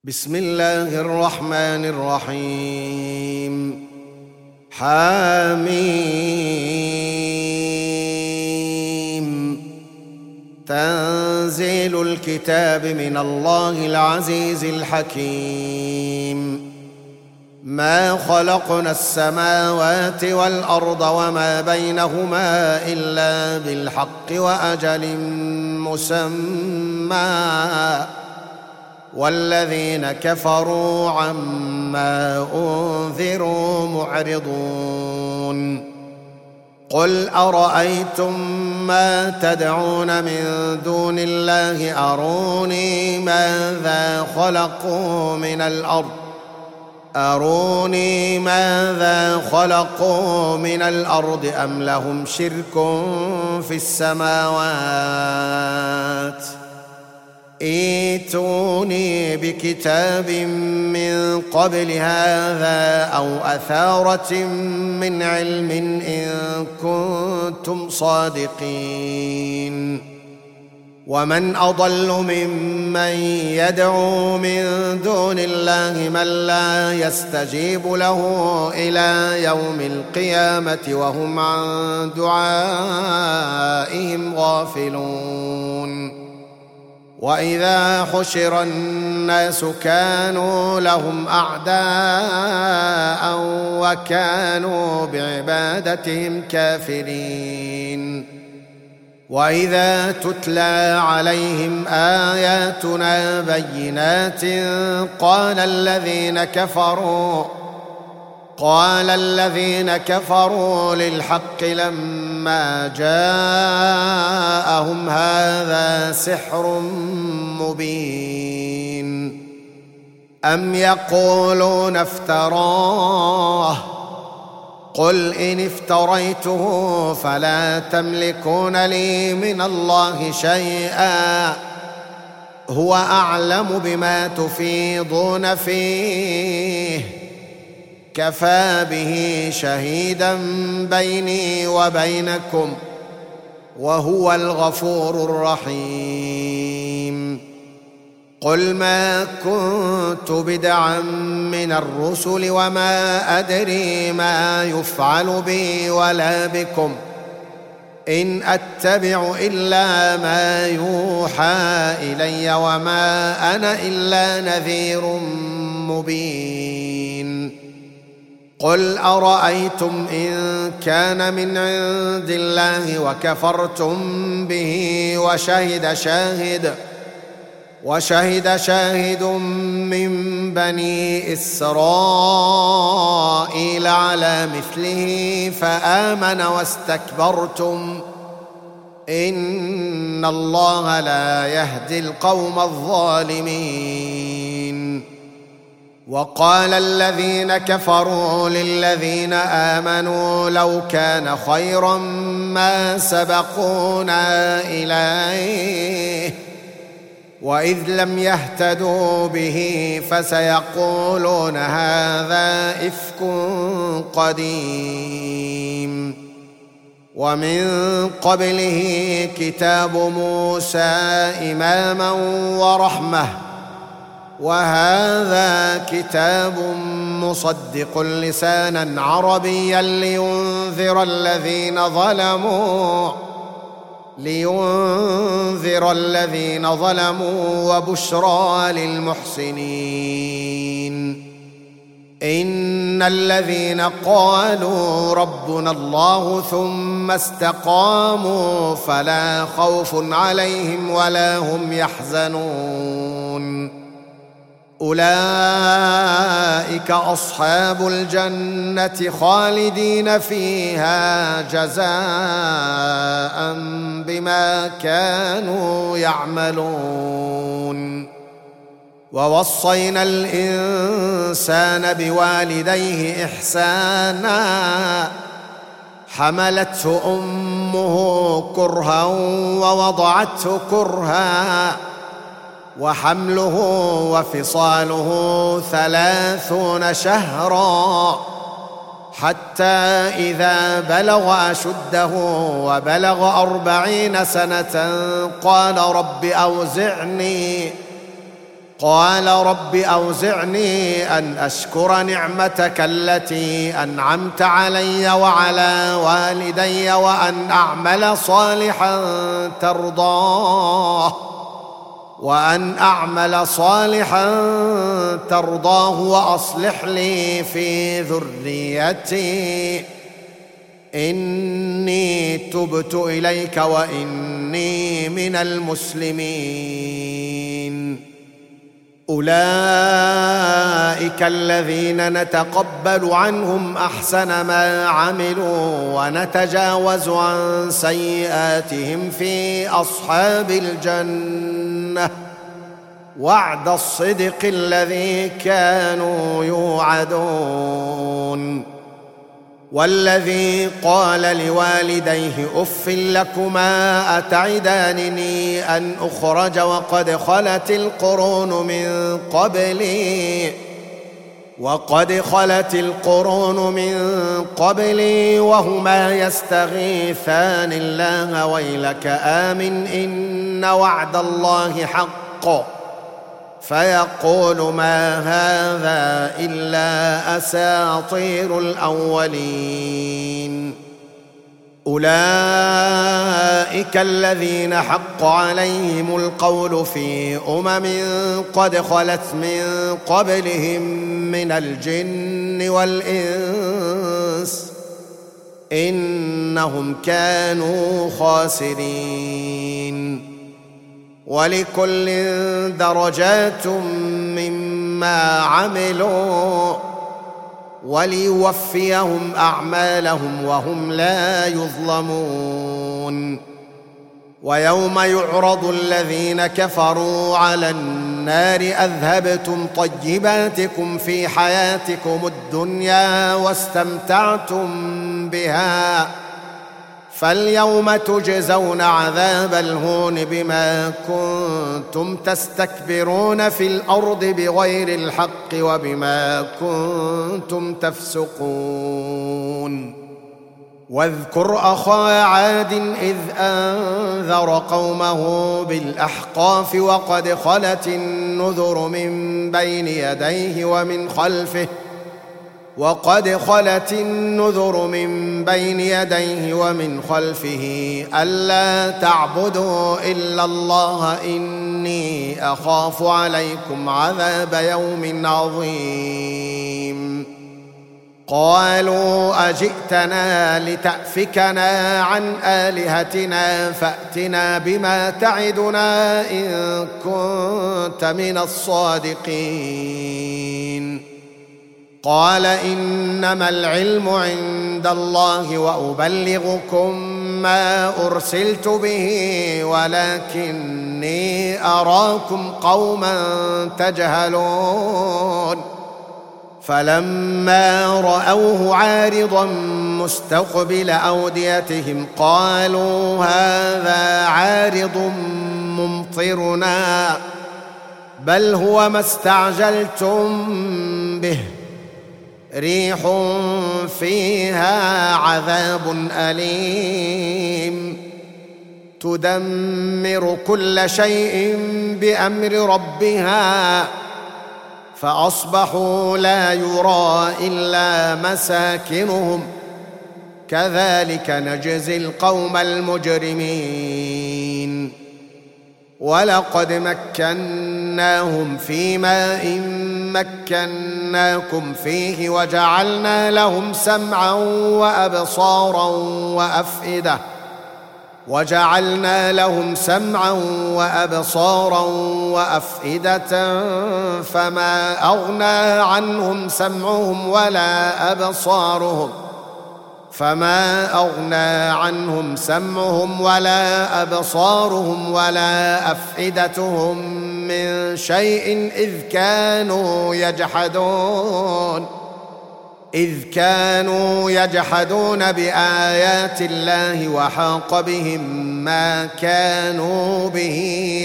بسم الله الرحمن الرحيم. حميم. تنزيل الكتاب من الله العزيز الحكيم. ما خلقنا السماوات والأرض وما بينهما إلا بالحق وأجل مسمى، والذين كفروا عما أنذروا معرضون. قل أرأيتم ما تدعون من دون الله أروني ماذا خلقوا من الأرض أم لهم شرك في السماوات. ائتوني بكتاب من قبل هذا أو أثارة من علم إن كنتم صادقين. ومن أضل ممن يدعو من دون الله من لا يستجيب له إلى يوم القيامة وهم عن دعائهم غافلون. وإذا حشر الناس كانوا لهم أعداء وكانوا بعبادتهم كافرين. وإذا تتلى عليهم آياتنا بينات قال الذين كفروا للحق لما جاءهم هذا سحر مبين. أم يقولون افتراه قل إن افتريته فلا تملكون لي من الله شيئا هو أعلم بما تفيضون فيه كفى به شهيدا بيني وبينكم وهو الغفور الرحيم. قل ما كنت بدعا من الرسل وما أدري ما يفعل بي ولا بكم إن أتبع إلا ما يوحى إلي وما أنا إلا نذير مبين. قل أرأيتم إن كان من عند الله وكفرتم به وشهد شاهد من بني إسرائيل على مثله فآمن واستكبرتم إن الله لا يهدي القوم الظالمين. وقال الذين كفروا للذين آمنوا لو كان خيرا ما سبقونا إليه وإذ لم يهتدوا به فسيقولون هذا إفك قديم. ومن قبله كتاب موسى إماما ورحمة وهذا كتاب مصدق لسانا عربيا لينذر الذين ظلموا وبشرى للمحسنين. إن الذين قالوا ربنا الله ثم استقاموا فلا خوف عليهم ولا هم يحزنون. أولئك أصحاب الجنة خالدين فيها جزاء بما كانوا يعملون. ووصينا الإنسان بوالديه إحسانا حملته أمه كرها ووضعته كرها وحمله وفصاله 30 شهرا حتى إذا بلغ أشده وبلغ 40 سنة قال قال رب أوزعني أن أشكر نعمتك التي أنعمت علي وعلى والدي وأن أعمل صالحا ترضاه وأصلح لي في ذريتي إني تبت إليك وإني من المسلمين. أولئك الذين نتقبل عنهم أحسن ما عملوا ونتجاوز عن سيئاتهم في أصحاب الجنة وعد الصدق الذي كانوا يوعدون. والذي قال لوالديه أف لكما أتعدانني أن أخرج وقد خلت القرون من قبلي وهما يستغيثان الله ويلك آمن إن وعد الله حق فيقول ما هذا إلا أساطير الأولين. أولئك الذين حق عليهم القول في قد خلت من قبلهم من الجن والإنس إنهم كانوا خاسرين. ولكل درجات مما عملوا وليوفيهم أعمالهم وهم لا يظلمون. ويوم يعرض الذين كفروا على النار أذهبتم طيباتكم في حياتكم الدنيا واستمتعتم بها فاليوم تجزون عذاب الهون بما كنتم تستكبرون في الأرض بغير الحق وبما كنتم تفسقون. واذكر أخا عاد إذ أنذر قومه بالأحقاف وقد خلت النذر من بين يديه ومن خلفه ألا تعبدوا إلا الله إني أخاف عليكم عذاب يوم عظيم. قالوا أجئتنا لتأفكنا عن آلهتنا فأتنا بما تعدنا إن كنت من الصادقين. قال إنما العلم عند الله وأبلغكم ما أرسلت به ولكني أراكم قوما تجهلون. فلما رأوه عارضا مستقبل أوديتهم قالوا هذا عارض ممطرنا بل هو ما استعجلتم به ريح فيها عذاب أليم تدمر كل شيء بأمر ربها فأصبحوا لا يرى إلا مساكنهم كذلك نجزي القوم المجرمين. ولقد مكناهم في ماء مكناكم فيه وجعلنا لهم سمعا وأبصارا وأفئدة فما أغنى عنهم سمعهم ولا أبصارهم ولا أفئدتهم من شيء إذ كانوا يجحدون بآيات الله وحاق بهم ما كانوا به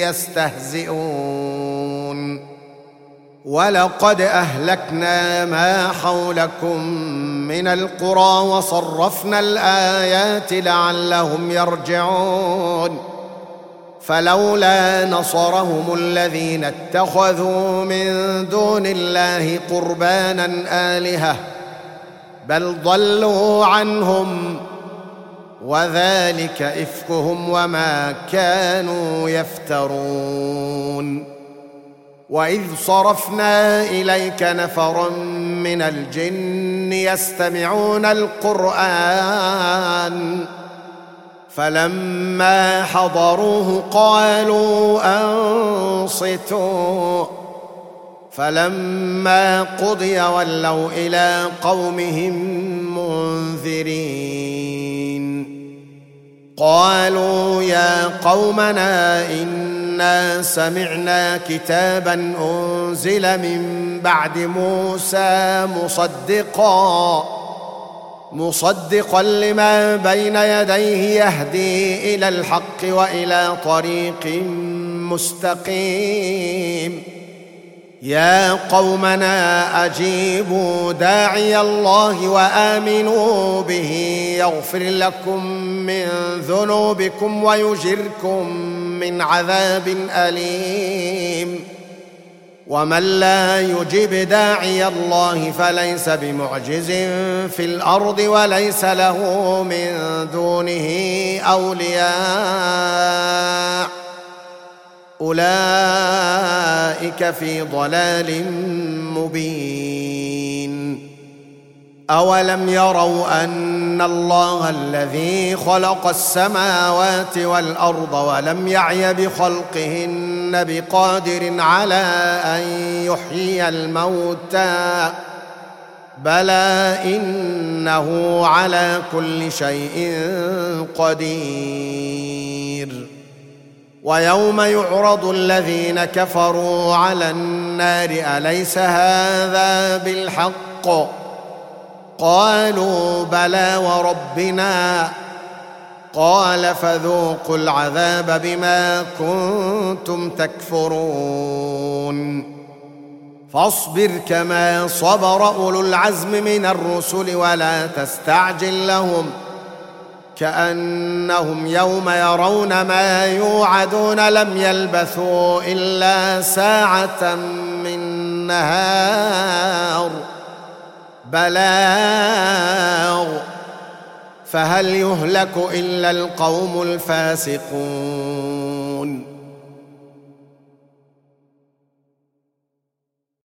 يستهزئون. ولقد أهلكنا ما حولكم من القرى وصرفنا الآيات لعلهم يرجعون فلولا نصرهم الذين اتخذوا من دون الله قربانا آلهة بل ضلوا عنهم وذلك إفكهم وما كانوا يفترون. وإذ صرفنا إليك نفرا من الجن يستمعون القرآن فلما حضروه قالوا أنصتوا فلما قضي ولوا إلى قومهم منذرين. قالوا يا قومنا إنا سمعنا كتابا أنزل من بعد موسى مصدقا لما بين يديه يهدي إلى الحق وإلى طريق مستقيم. يا قومنا أجيبوا داعي الله وآمنوا به يغفر لكم من ذنوبكم ويجركم من عذاب أليم. ومن لا يجب داعي الله فليس بمعجز في الأرض وليس له من دونه أولياء أولئك في ضلال مبين. أولم يروا أن الله الذي خلق السماوات والأرض ولم يعي بخلقهن بقادر على أن يحيي الموتى بلى إنه على كل شيء قدير. ويوم يعرض الذين كفروا على النار أليس هذا بالحق قالوا بلى وربنا قال فذوقوا العذاب بما كنتم تكفرون. فاصبر كما صبر أولو العزم من الرسل ولا تستعجل لهم كأنهم يوم يرون ما يوعدون لم يلبثوا إلا ساعة من نهار بلاغ فهل يهلك إلا القوم الفاسقون.